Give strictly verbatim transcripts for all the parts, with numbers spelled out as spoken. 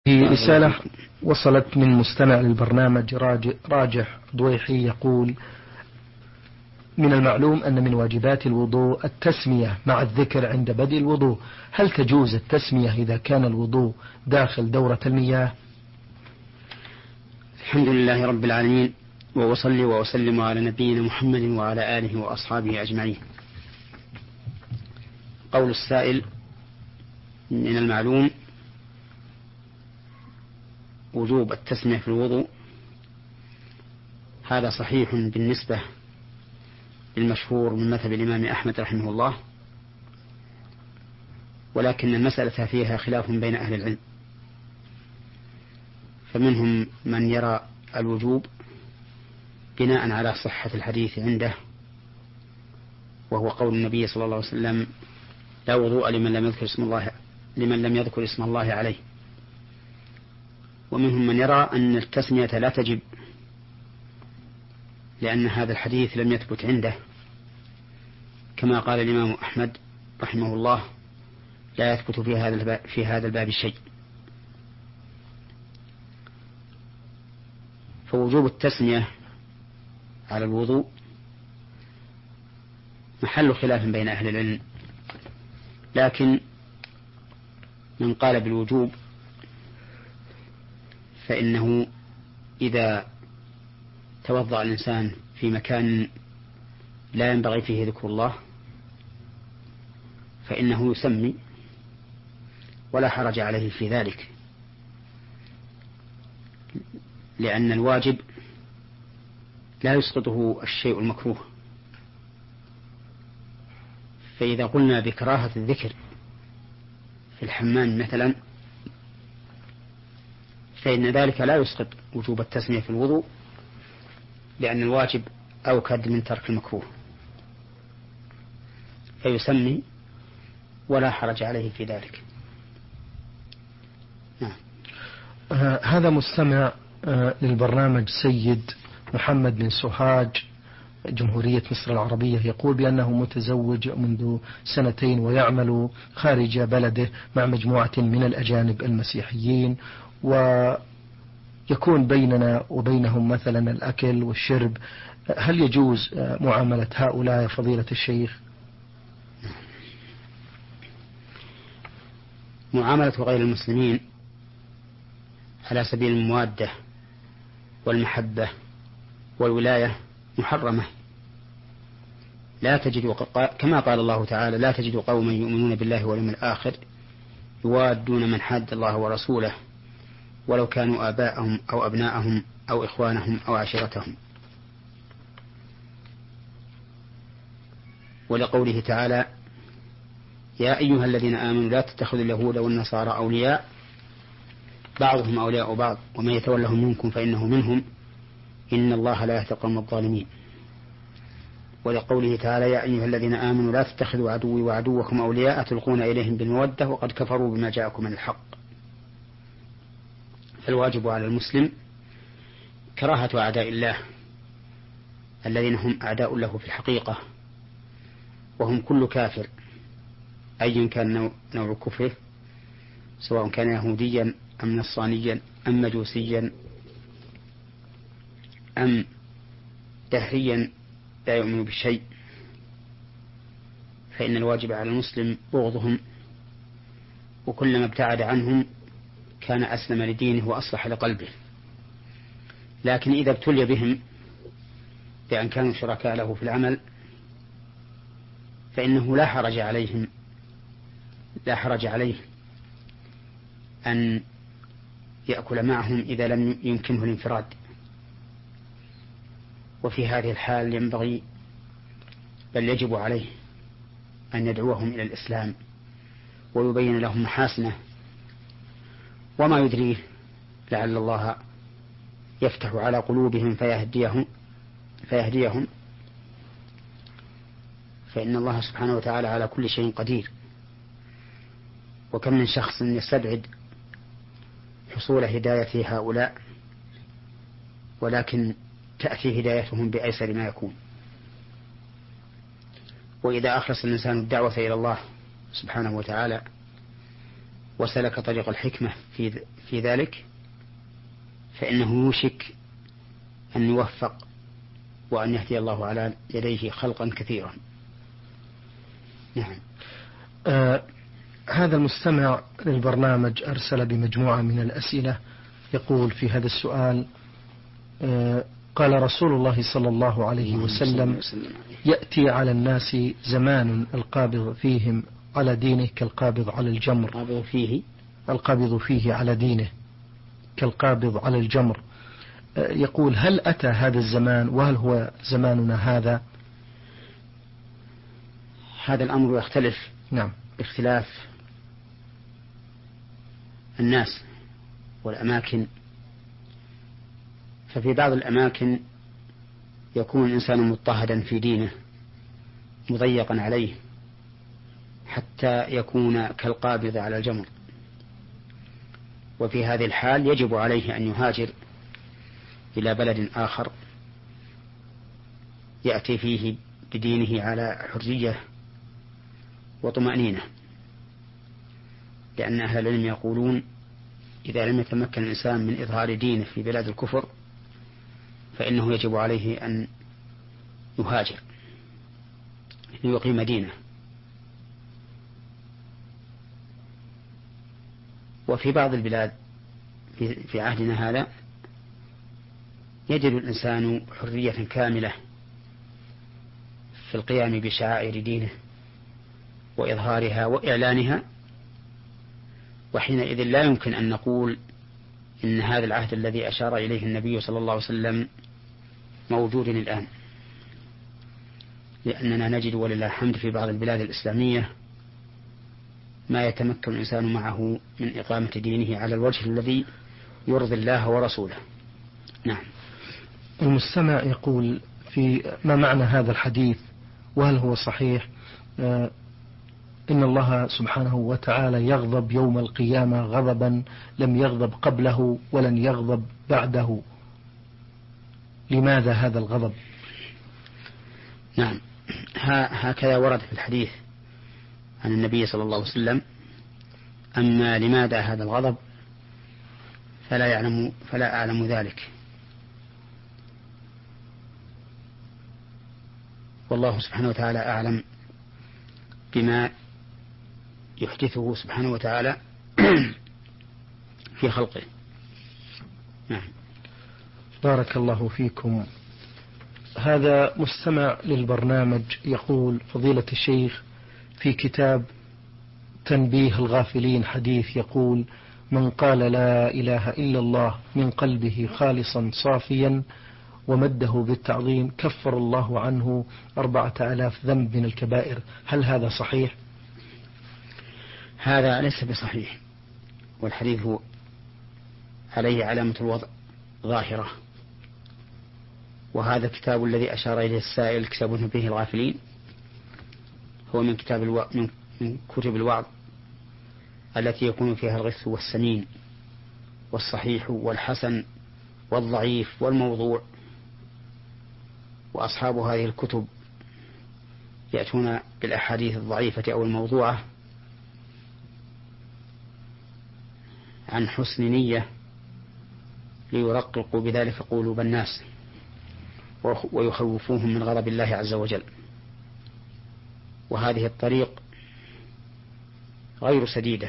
في رسالة وصلت من مستمع للبرنامج راجح ضويحي يقول: من المعلوم أن من واجبات الوضوء التسمية مع الذكر عند بدء الوضوء، هل تجوز التسمية إذا كان الوضوء داخل دورة المياه؟ الحمد لله رب العالمين، وأصلي وأسلم على نبينا محمد وعلى آله وأصحابه أجمعين. قول السائل: من المعلوم وجوب التسمية في الوضوء، هذا صحيح بالنسبة للمشهور من مذهب الإمام أحمد رحمه الله، ولكن المسألة فيها خلاف بين أهل العلم، فمنهم من يرى الوجوب بناء على صحة الحديث عنده، وهو قول النبي صلى الله عليه وسلم: لا وضوء لمن لم يذكر اسم الله لمن لم يذكر اسم الله عليه. ومنهم من يرى أن التسمية لا تجب، لأن هذا الحديث لم يثبت عنده، كما قال الإمام أحمد رحمه الله: لا يثبت في هذا الباب في هذا الباب شيء. فوجوب التسمية على الوضوء محل خلاف بين أهل العلم، لكن من قال بالوجوب فإنه إذا توضأ الإنسان في مكان لا ينبغي فيه ذكر الله فإنه يسمي ولا حرج عليه في ذلك، لأن الواجب لا يسقطه الشيء المكروه. فإذا قلنا بكراهة الذكر في الحمام مثلا، فإن ذلك لا يسقط وجوب التسمية في الوضوء، لأن الواجب أوكد من ترك المكروه، فيسمي ولا حرج عليه في ذلك. نعم. آه هذا مستمع آه للبرنامج سيد محمد بن سوهاج، جمهورية مصر العربية، يقول بأنه متزوج منذ سنتين ويعمل خارج بلده مع مجموعة من الأجانب المسيحيين، ويكون بيننا وبينهم مثلا الأكل والشرب، هل يجوز معاملة هؤلاء فضيلة الشيخ؟ معاملة غير المسلمين على سبيل الموادة والمحبة والولاية محرمة. لا تجد، كما قال الله تعالى: لا تجد قوما يؤمنون بالله واليوم الآخر يوادون من حاد الله ورسوله ولو كانوا آباءهم أو أبناءهم أو إخوانهم أو عشيرتهم. ولقوله تعالى: يا أيها الذين آمنوا لا تتخذوا اليهود والنصارى أولياء بعضهم أولياء بعض ومن يتولهم منكم فإنه منهم إن الله لا يهدي القوم الظالمين. ولقوله تعالى: يا أيها الذين آمنوا لا تتخذوا عدوي وعدوكم أولياء تلقون إليهم بالمودة وقد كفروا بما جاءكم من الحق. فالواجب على المسلم كراهة أعداء الله الذين هم أعداء له في الحقيقة، وهم كل كافر أيا كان نوع كفره، سواء كان يهوديا أم نصرانيا أم مجوسيا أم دهريا لا يؤمن بشيء، فإن الواجب على المسلم بغضهم، وكلما ابتعد عنهم كان أسلم لدينه وأصلح لقلبه. لكن إذا ابتلي بهم بأن كانوا شركاء له في العمل فإنه لا حرج عليهم لا حرج عليه أن يأكل معهم إذا لم يمكنه الانفراد. وفي هذه الحال ينبغي بل يجب عليه أن يدعوهم إلى الإسلام ويبين لهم محاسنه، وما يدريه لعل الله يفتح على قلوبهم فيهديهم فيهديهم فإن الله سبحانه وتعالى على كل شيء قدير. وكم من شخص يستبعد حصول هداية هؤلاء، ولكن تأتي هدايتهم بأيسر ما يكون. وإذا أخلص الإنسان الدعوة إلى الله سبحانه وتعالى وسلك طريق الحكمة في في ذلك فإنه يوشك أن يوفق وأن يهدي الله على يديه خلقا كثيرا. نعم. آه هذا المستمع للبرنامج أرسل بمجموعة من الأسئلة، يقول في هذا السؤال: آه قال رسول الله صلى الله عليه وسلم: يأتي على الناس زمان القابض فيهم على دينه كالقابض على الجمر. القابض فيه القابض فيه على دينه كالقابض على الجمر. يقول: هل أتى هذا الزمان وهل هو زماننا هذا؟ هذا الأمر يختلف. نعم. باختلاف الناس والأماكن. ففي بعض الأماكن يكون الإنسان مضطهدا في دينه مضيقا عليه حتى يكون كالقابض على الجمر، وفي هذه الحال يجب عليه أن يهاجر إلى بلد آخر يأتي فيه بدينه على حرية وطمأنينة، لأن أهل العلم يقولون: إذا لم يتمكن الإنسان من إظهار دينه في بلاد الكفر فإنه يجب عليه أن يهاجر ليقيم دينه. وفي بعض البلاد في عهدنا هذا يجد الإنسان حرية كاملة في القيام بشعائر دينه وإظهارها وإعلانها، وحينئذ لا يمكن أن نقول إن هذا العهد الذي أشار إليه النبي صلى الله عليه وسلم موجود الآن، لأننا نجد ولله الحمد في بعض البلاد الإسلامية ما يتمكن الإنسان معه من إقامة دينه على الوجه الذي يرضي الله ورسوله. نعم. المستمع يقول: في ما معنى هذا الحديث وهل هو صحيح؟ آه إن الله سبحانه وتعالى يغضب يوم القيامة غضبا لم يغضب قبله ولن يغضب بعده، لماذا هذا الغضب؟ نعم، هكذا ورد في الحديث عن النبي صلى الله عليه وسلم. أما لماذا هذا الغضب فلا يعلم فلا أعلم ذلك، والله سبحانه وتعالى أعلم بما يحدثه سبحانه وتعالى في خلقه. نعم. بارك الله فيكم. هذا مستمع للبرنامج يقول: فضيلة الشيخ، في كتاب تنبيه الغافلين حديث يقول: من قال لا إله إلا الله من قلبه خالصا صافيا ومده بالتعظيم كفر الله عنه أربعة آلاف ذنب من الكبائر، هل هذا صحيح؟ هذا ليس بصحيح، والحديث عليه علامة الوضع ظاهرة. وهذا الكتاب الذي أشار إليه السائل كتاب تنبيه الغافلين هو من كتاب الو... من كتب الوعظ التي يكون فيها الغث والسمين والصحيح والحسن والضعيف والموضوع، وأصحاب هذه الكتب يأتون بالأحاديث الضعيفة أو الموضوعة عن حسن نية ليرققوا بذلك قلوب الناس ويخوفوهم من غضب الله عز وجل. وهذه الطريق غير سديدة،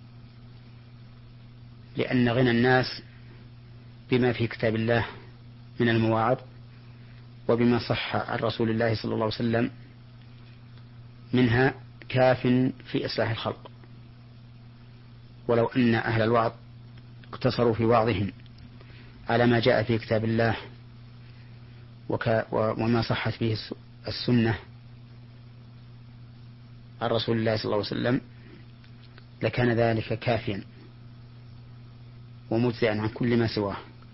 لأن غنى الناس بما في كتاب الله من المواعظ وبما صح عن رسول الله صلى الله عليه وسلم منها كاف في إصلاح الخلق. ولو أن أهل الوعظ اقتصروا في وعظهم على ما جاء في كتاب الله وك وما صحت به السنة عن رسول الله صلى الله عليه وسلم لكان ذلك كافيا ومجزئا عن كل ما سواه.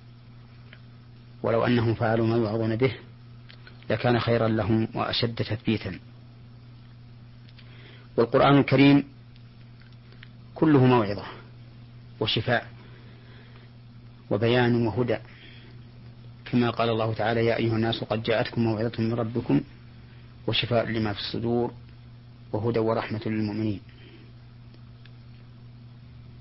ولو أنهم فعلوا ما يوعظون به لكان خيرا لهم وأشد تثبيتا. والقرآن الكريم كله موعظة وشفاء وبيان وهدى، كما قال الله تعالى: يا أيها الناس قد جاءتكم موعظة من ربكم وشفاء لما في الصدور وهدى ورحمة للمؤمنين.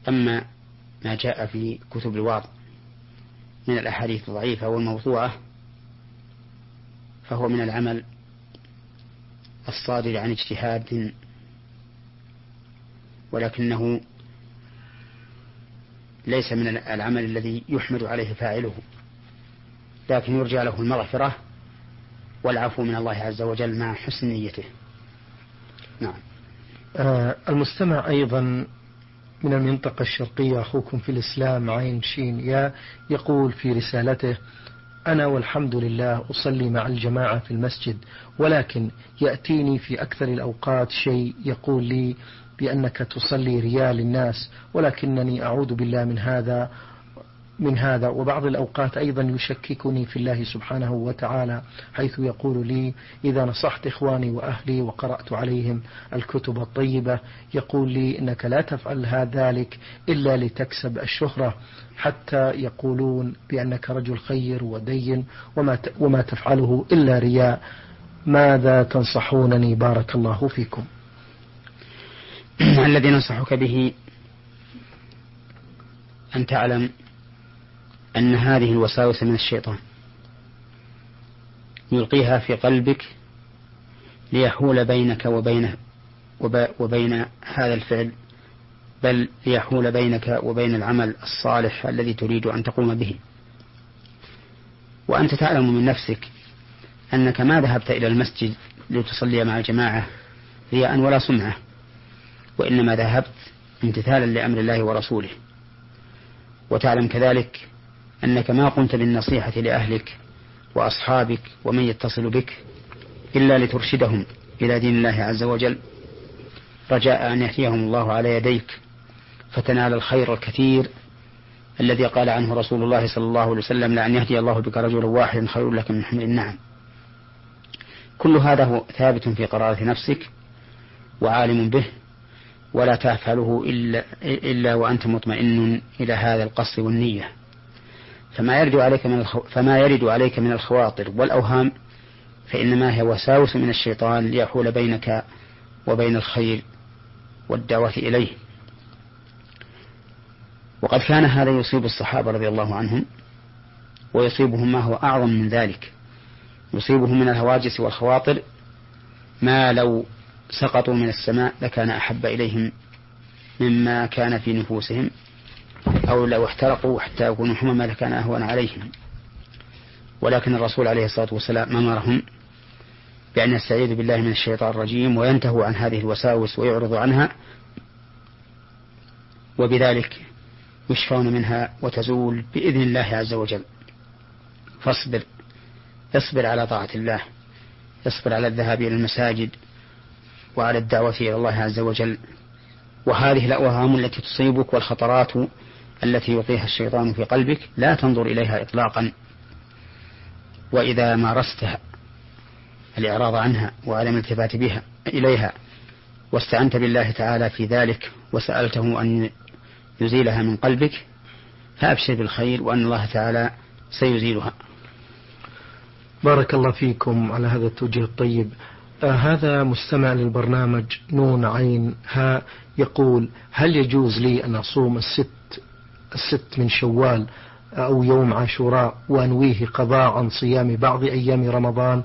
أما ما جاء في كتب الوعظ من الأحاديث الضعيفة والموضوعة فهو من العمل الصادر عن اجتهاد، ولكنه ليس من العمل الذي يحمد عليه فاعله، لكن يرجى له المغفرة والعفو من الله عز وجل مع حسن نيته. نعم. آه المستمع أيضا من المنطقة الشرقية، أخوكم في الإسلام عين شين يا، يقول في رسالته: أنا والحمد لله أصلي مع الجماعة في المسجد، ولكن يأتيني في أكثر الأوقات شيء يقول لي بأنك تصلي رياء للناس، ولكنني أعوذ بالله من هذا من هذا وبعض الأوقات أيضا يشككني في الله سبحانه وتعالى، حيث يقول لي إذا نصحت إخواني وأهلي وقرأت عليهم الكتب الطيبة يقول لي إنك لا تفعل ذلك إلا لتكسب الشهرة، حتى يقولون بأنك رجل خير ودين وما وما تفعله إلا رياء. ماذا تنصحونني بارك الله فيكم؟ الذي ننصحك به أن تعلم أن هذه الوساوس من الشيطان يلقيها في قلبك ليحول بينك وبينه وبين هذا الفعل، بل ليحول بينك وبين العمل الصالح الذي تريد أن تقوم به. وأنت تعلم من نفسك أنك ما ذهبت إلى المسجد لتصلي مع الجماعة رياء ولا سمعة، وإنما ذهبت امتثالا لأمر الله ورسوله. وتعلم كذلك أنك ما قمت بالنصيحة لأهلك وأصحابك ومن يتصل بك إلا لترشدهم إلى دين الله عز وجل، رجاء أن يهديهم الله على يديك فتنال الخير الكثير الذي قال عنه رسول الله صلى الله عليه وسلم: لأن يهدي الله بك رجلا واحدا خير لك من حمر النعم. كل هذا هو ثابت في قرارة نفسك وعالم به، ولا تفعله إلا, إلا وأنت مطمئن إلى هذا القصد والنية. فما يرد عليك من الخو... فما يرد عليك من الخواطر والأوهام فإنما هي وساوس من الشيطان ليحول بينك وبين الخير والدعوة إليه. وقد كان هذا يصيب الصحابة رضي الله عنهم، ويصيبهم ما هو أعظم من ذلك، يصيبهم من الهواجس والخواطر ما لو سقطوا من السماء لكان أحب إليهم مما كان في نفوسهم، أو لو احترقوا حتى يكونوا حمما لكان أهون عليهم. ولكن الرسول عليه الصلاة والسلام أمرهم بأن يستعيذوا بالله من الشيطان الرجيم وينتهوا عن هذه الوساوس ويعرضوا عنها، وبذلك يشفون منها وتزول بإذن الله عز وجل. فاصبر، اصبر على طاعة الله، اصبر على الذهاب إلى المساجد وعلى الدعوة إلى الله عز وجل. وهذه الأوهام التي تصيبك والخطرات التي يلقيها الشيطان في قلبك لا تنظر إليها إطلاقا، وإذا مارستها الإعراض عنها وعدم الالتفات بها إليها واستعنت بالله تعالى في ذلك وسألته أن يزيلها من قلبك فأبشر بالخير وأن الله تعالى سيزيلها. بارك الله فيكم على هذا التوجيه الطيب. آه هذا مستمع للبرنامج نون عين ها يقول: هل يجوز لي أن أصوم الست الست من شوال أو يوم عاشوراء وأنويه قضاء عن صيام بعض أيام رمضان؟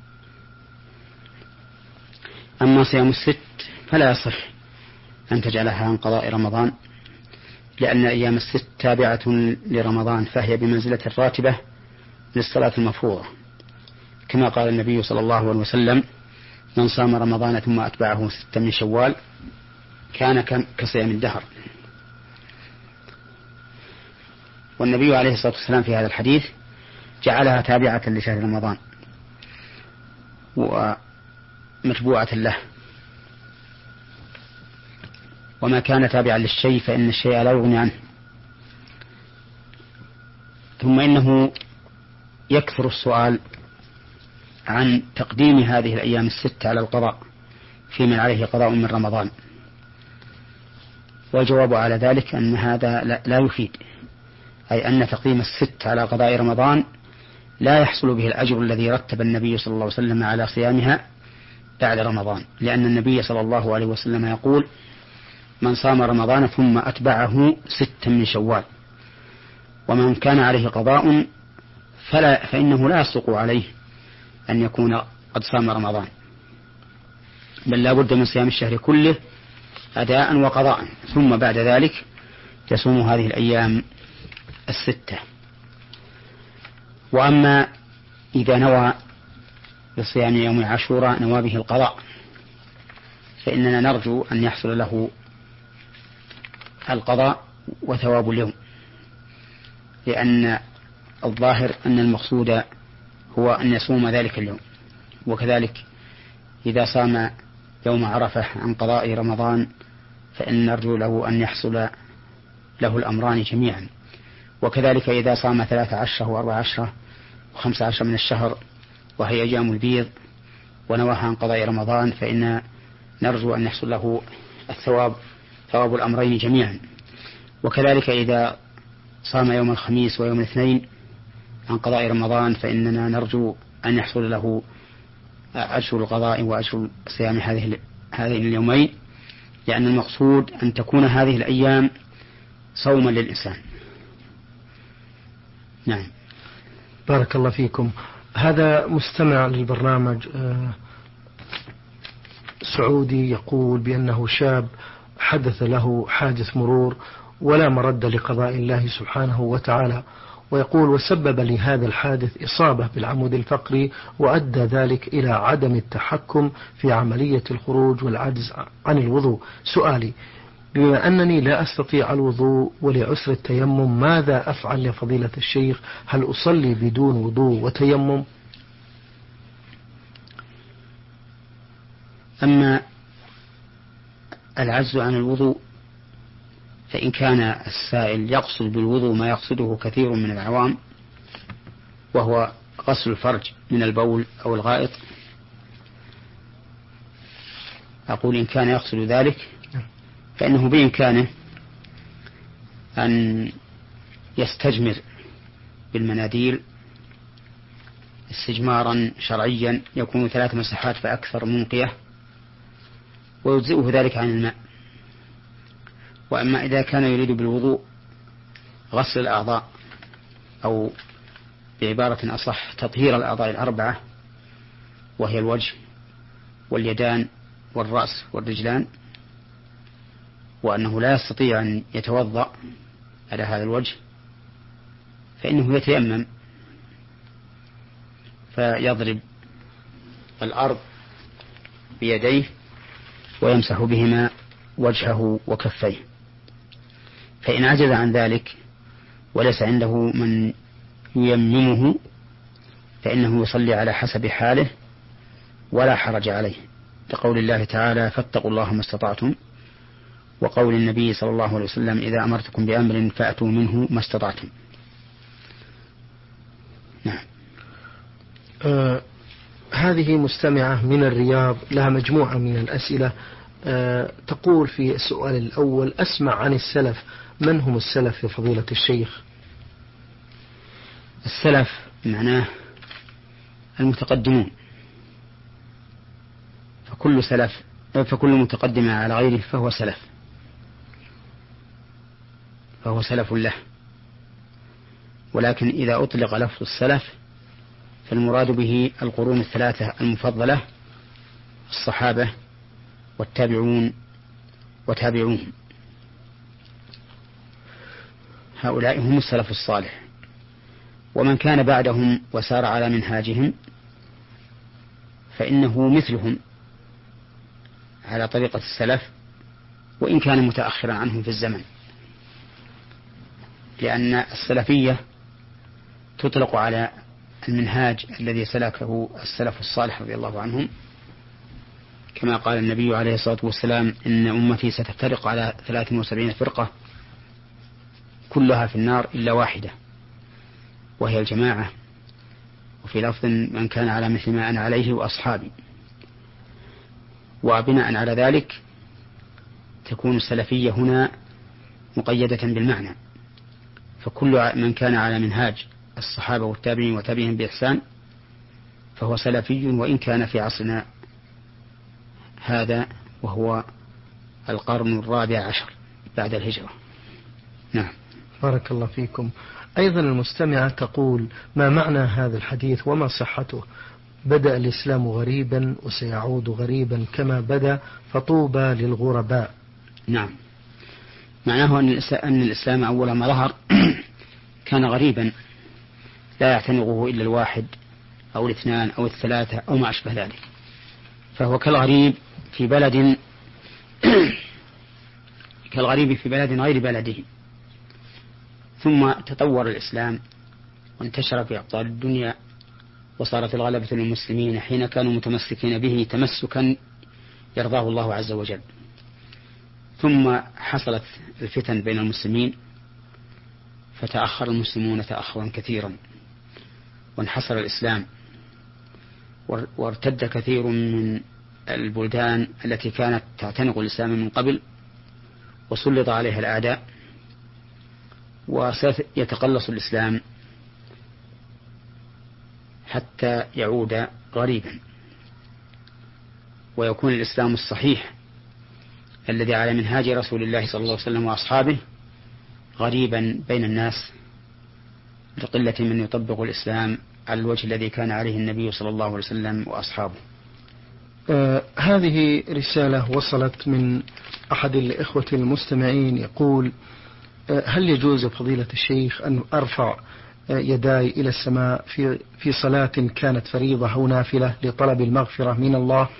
أما صيام الست فلا يصح أن تجعلها عن قضاء رمضان، لأن أيام الست تابعة لرمضان، فهي بمنزلة الراتبة للصلاة المفروضة، كما قال النبي صلى الله عليه وسلم: من صام رمضان ثم أتبعه ستا من شوال كان كصيام الدهر. والنبي عليه الصلاة والسلام في هذا الحديث جعلها تابعة لشهر رمضان ومتبوعة له، وما كان تابعا للشيء فإن الشيء لا يغني عنه. ثم إنه يكثر السؤال عن تقديم هذه الأيام الست على القضاء في من عليه قضاء من رمضان، والجواب على ذلك أن هذا لا يفيد، أي أن تقديم الست على قضاء رمضان لا يحصل به الأجر الذي رتب النبي صلى الله عليه وسلم على صيامها بعد رمضان، لأن النبي صلى الله عليه وسلم يقول: من صام رمضان ثم أتبعه ستا من شوال. ومن كان عليه قضاء فلا فإنه لا يصدق عليه أن يكون قد صام رمضان، بل لا بد من صيام الشهر كله أداء وقضاء، ثم بعد ذلك يصوم هذه الأيام الستة. وأما إذا نوى بصيام يوم عاشوراء نوى به القضاء فإننا نرجو أن يحصل له القضاء وثواب اليوم، لأن الظاهر أن المقصود هو أن يصوم ذلك اليوم. وكذلك إذا صام يوم عرفة عن قضاء رمضان فإن نرجو له أن يحصل له الأمران جميعا. وكذلك إذا صام ثلاث عشر وأربع عشر وخمس عشر من الشهر وهي أيام البيض ونواها عن قضاء رمضان فإن نرجو أن يحصل له الثواب ثواب الأمرين جميعا. وكذلك إذا صام يوم الخميس ويوم الاثنين عن قضاء رمضان فإننا نرجو أن يحصل له أجر القضاء وأجر صيام هذه هذين اليومين، لأن المقصود أن تكون هذه الأيام صوما للإنسان. نعم. بارك الله فيكم. هذا مستمع للبرنامج سعودي يقول بأنه شاب حدث له حادث مرور ولا مرد لقضاء الله سبحانه وتعالى، ويقول وسبب لهذا الحادث إصابة بالعمود الفقري وأدى ذلك إلى عدم التحكم في عملية الخروج والعجز عن الوضوء. سؤالي بما أنني لا أستطيع الوضوء ولعسر التيمم ماذا أفعل يا فضيلة الشيخ؟ هل أصلي بدون وضوء وتيمم؟ أما العجز عن الوضوء فإن كان السائل يقصد بالوضوء ما يقصده كثير من العوام وهو غسل الفرج من البول أو الغائط، أقول إن كان يقصد ذلك فإنه بإمكانه أن يستجمر بالمناديل استجمارا شرعيا يكون ثلاث مساحات فأكثر منقية ويجزئه ذلك عن الماء. وأما إذا كان يريد بالوضوء غسل الأعضاء أو بعبارة أصح تطهير الأعضاء الأربعة وهي الوجه واليدان والرأس والرجلان، وأنه لا يستطيع أن يتوضأ على هذا الوجه فإنه يتيمم فيضرب الأرض بيديه ويمسح بهما وجهه وكفيه. فإن عجز عن ذلك وليس عنده من ييممه فإنه يصلي على حسب حاله ولا حرج عليه، لقول الله تعالى فاتقوا الله ما استطعتم، وقول النبي صلى الله عليه وسلم إذا أمرتكم بأمر فأتوا منه ما استطعتم. نعم. آه هذه مستمعة من الرياض لها مجموعة من الأسئلة. آه تقول في السؤال الأول أسمع عن السلف، من هم السلف يا فضيلة الشيخ؟ السلف معناه المتقدمون، فكل سلف فكل متقدم على غيره فهو سلف فهو سلف له. ولكن إذا أطلق لفظ السلف فالمراد به القرون الثلاثة المفضلة الصحابة والتابعون وتابعون، هؤلاء هم السلف الصالح. ومن كان بعدهم وسار على منهاجهم فإنه مثلهم على طريقة السلف وإن كان متأخرا عنهم في الزمن، لأن السلفية تطلق على المنهاج الذي سلكه السلف الصالح رضي الله عنهم، كما قال النبي عليه الصلاة والسلام إن أمتي ستفترق على ثلاث وسبعين فرقة كلها في النار إلا واحدة وهي الجماعة، وفي لفظ من كان على مثل ما أنا عليه وأصحابي. وبناء على ذلك تكون السلفية هنا مقيدة بالمعنى، فكل من كان على منهاج الصحابة والتابعين وتابعين بإحسان فهو سلفي، وإن كان في عصرنا هذا وهو القرن الرابع عشر بعد الهجرة. نعم. بارك الله فيكم. أيضا المستمعة تقول: ما معنى هذا الحديث وما صحته؟ بدأ الإسلام غريبا وسيعود غريبا كما بدأ، فطوبى للغرباء. نعم، معناه أن الإسلام أول ما ظهر كان غريبا لا يعتنقه إلا الواحد أو الاثنان أو الثلاثة أو ما أشبه ذلك، فهو كالغريب في بلد كالغريب في بلد غير بلده. ثم تطور الإسلام وانتشر في أقطار الدنيا، وصارت الغلبة للمسلمين حين كانوا متمسكين به تمسكا يرضاه الله عز وجل. ثم حصلت الفتن بين المسلمين فتأخر المسلمون تأخرا كثيرا، وانحصر الإسلام، وارتد كثير من البلدان التي كانت تعتنق الإسلام من قبل وسلط عليها الأعداء، وسيتقلص الإسلام حتى يعود غريبا، ويكون الإسلام الصحيح الذي على منهاج رسول الله صلى الله عليه وسلم وأصحابه غريبا بين الناس لقلة من يطبق الإسلام على الوجه الذي كان عليه النبي صلى الله عليه وسلم وأصحابه. آه هذه رسالة وصلت من أحد الإخوة المستمعين يقول: آه هل يجوز فضيلة الشيخ أن أرفع آه يداي إلى السماء في في صلاة كانت فريضة أو نافلة لطلب المغفرة من الله؟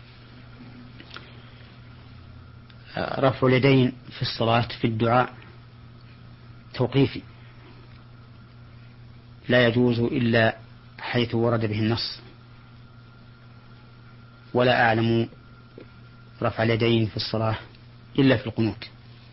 رفع اليدين في الصلاة في الدعاء توقيفي، لا يجوز إلا حيث ورد به النص، ولا أعلم رفع اليدين في الصلاة إلا في القنوت.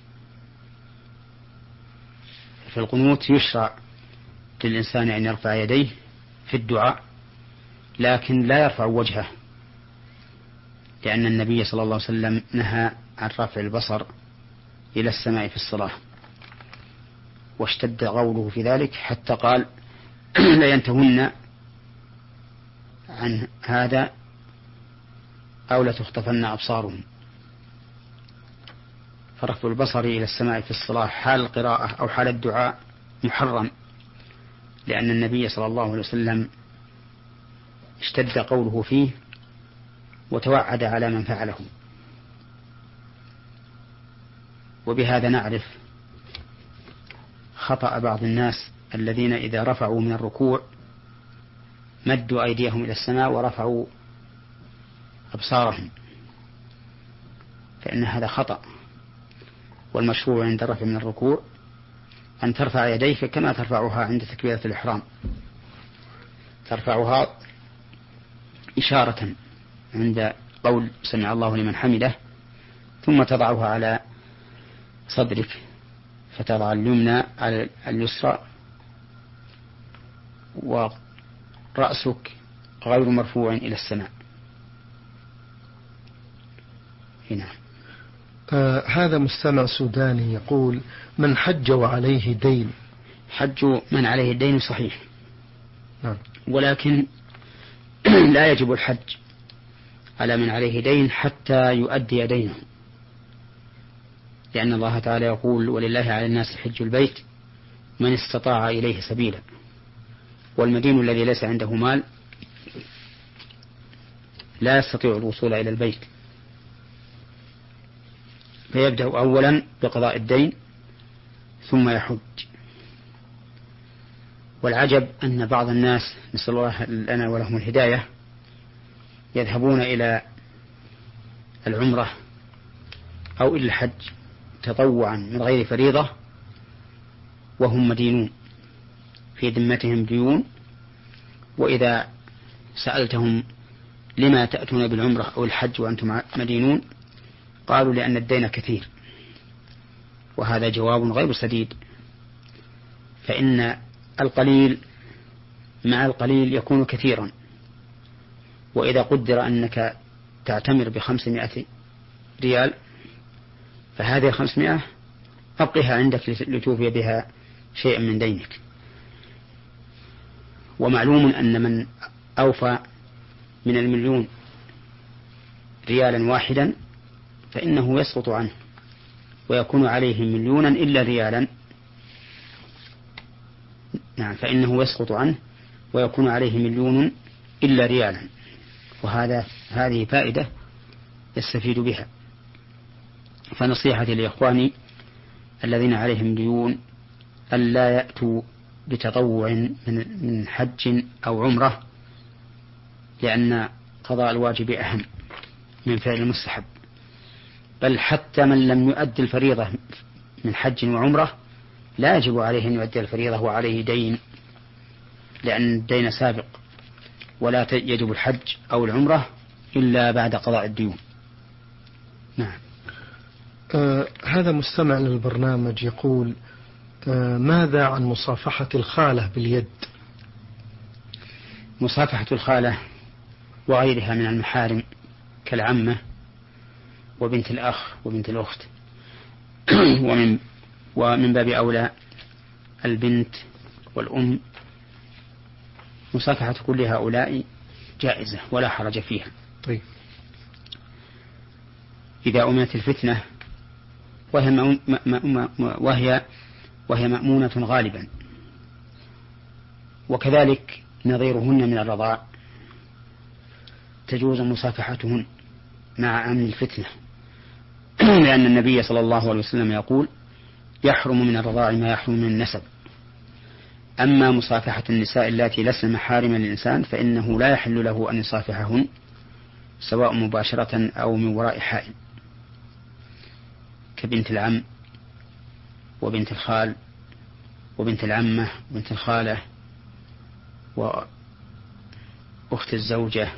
في القنوت يشرع للإنسان أن يرفع يديه في الدعاء، لكن لا يرفع وجهه، لأن النبي صلى الله عليه وسلم نهى عن رفع البصر إلى السماء في الصلاة، واشتد قوله في ذلك حتى قال: لا ينتهن عن هذا أو لتخطفن أبصارهم. فرفع البصر إلى السماء في الصلاة حال القراءة أو حال الدعاء محرم، لأن النبي صلى الله عليه وسلم اشتد قوله فيه وتوعد على من فعله. وبهذا نعرف خطأ بعض الناس الذين إذا رفعوا من الركوع مدوا أيديهم إلى السماء ورفعوا أبصارهم، فإن هذا خطأ. والمشروع عند الرفع من الركوع أن ترفع يديك كما ترفعها عند تكبيرة الإحرام، ترفعها إشارة عند قول سمع الله لمن حمده، ثم تضعها على صدرك، فتضع اليمنى على اليسرى، ورأسك غير مرفوع إلى السماء. هنا آه هذا مستمع سوداني يقول: من حج وعليه دين. حج من عليه الدين صحيح، نعم، ولكن لا يجب الحج على من عليه دين حتى يؤدي دينه، لأن الله تعالى يقول: ولله على الناس حج البيت من استطاع إليه سبيلا. والمدين الذي ليس عنده مال لا يستطيع الوصول إلى البيت، فيبدأ أولا بقضاء الدين ثم يحج. والعجب أن بعض الناس، نسأل الله لنا ولهم الهداية، يذهبون إلى العمرة أو إلى الحج تطوعا من غير فريضة وهم مدينون، في ذمتهم ديون، وإذا سألتهم لما تأتون بالعمرة أو الحج وأنتم مدينون قالوا: لأن الدين كثير. وهذا جواب غير سديد، فإن القليل مع القليل يكون كثيرا. وإذا قدر أنك تعتمر بخمسمائة ريال، فهذه خمسمائة أبقها عندك لتوفي بها شيئا من دينك. ومعلوم أن من أوفى من المليون ريالا واحدا فإنه يسقط عنه ويكون عليه مليونا إلا ريالا. نعم، فإنه يسقط عنه ويكون عليه مليون إلا ريالا. وهذا هذه فائدة يستفيد بها. فنصيحتي لإخواني الذين عليهم ديون ألا يأتوا بتطوع من حج أو عمرة، لأن قضاء الواجب أهم من فعل المستحب، بل حتى من لم يؤدي الفريضة من حج وعمرة لا يجب عليه أن يؤدي الفريضة وعليه دين، لأن الدين سابق، ولا يجب الحج أو العمرة إلا بعد قضاء الديون. نعم. آه هذا مستمع للبرنامج يقول: آه ماذا عن مصافحة الخالة باليد؟ مصافحة الخالة وغيرها من المحارم كالعمة وبنت الأخ وبنت الأخت ومن ومن باب أولى البنت والأم، مصافحة كل هؤلاء جائزة ولا حرج فيها. طيب. إذا أمنت الفتنة وهي, مأم وهي, وهي مأمونة غالبا، وكذلك نظيرهن من الرضاع تجوز مصافحتهن مع أمن الفتنة، لأن النبي صلى الله عليه وسلم يقول: يحرم من الرضاع ما يحرم من النسب. أما مصافحة النساء اللاتي لسن محارم للإنسان فإنه لا يحل له أن يصافحهن سواء مباشرة أو من وراء حائل، كبنت العم وبنت الخال وبنت العمة وبنت الخالة وأخت الزوجة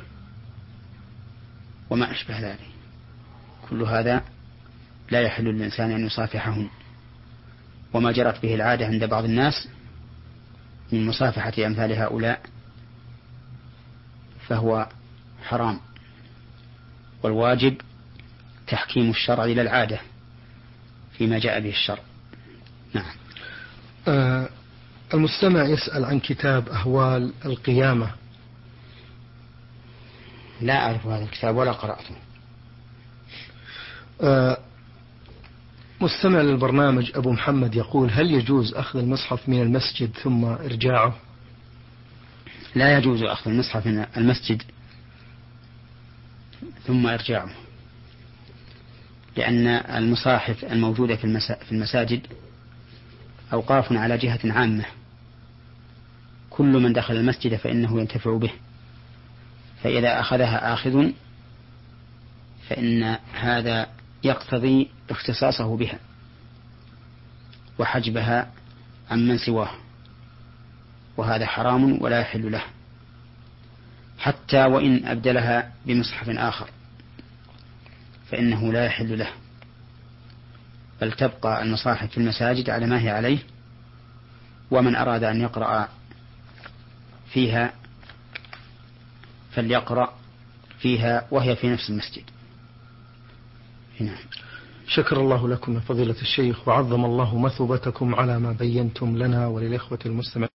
وما أشبه ذلك. كل هذا لا يحل للإنسان أن يصافحهن. وما جرت به العادة عند بعض الناس من مصافحة أمثال هؤلاء فهو حرام، والواجب تحكيم الشرع إلى العادة فيما جاء به الشرع. نعم. آه المستمع يسأل عن كتاب أهوال القيامة. لا أعرف هذا الكتاب ولا قرأته. آه مستمع للبرنامج أبو محمد يقول: هل يجوز أخذ المصحف من المسجد ثم إرجاعه؟ لا يجوز أخذ المصحف من المسجد ثم إرجاعه، لأن المصاحف الموجودة في المساجد أوقاف على جهة عامة، كل من دخل المسجد فإنه ينتفع به، فإذا أخذها آخذ فإن هذا يقتضي اختصاصه بها وحجبها عن من سواه، وهذا حرام ولا يحل له، حتى وإن أبدلها بمصحف آخر فإنه لا يحل له، بل تبقى المصاحف في المساجد على ما هي عليه، ومن أراد أن يقرأ فيها فليقرأ فيها وهي في نفس المسجد. هنا. شكر الله لكم يا فضيلة الشيخ، وعظم الله مثوبتكم على ما بينتم لنا وللإخوة المستمعين.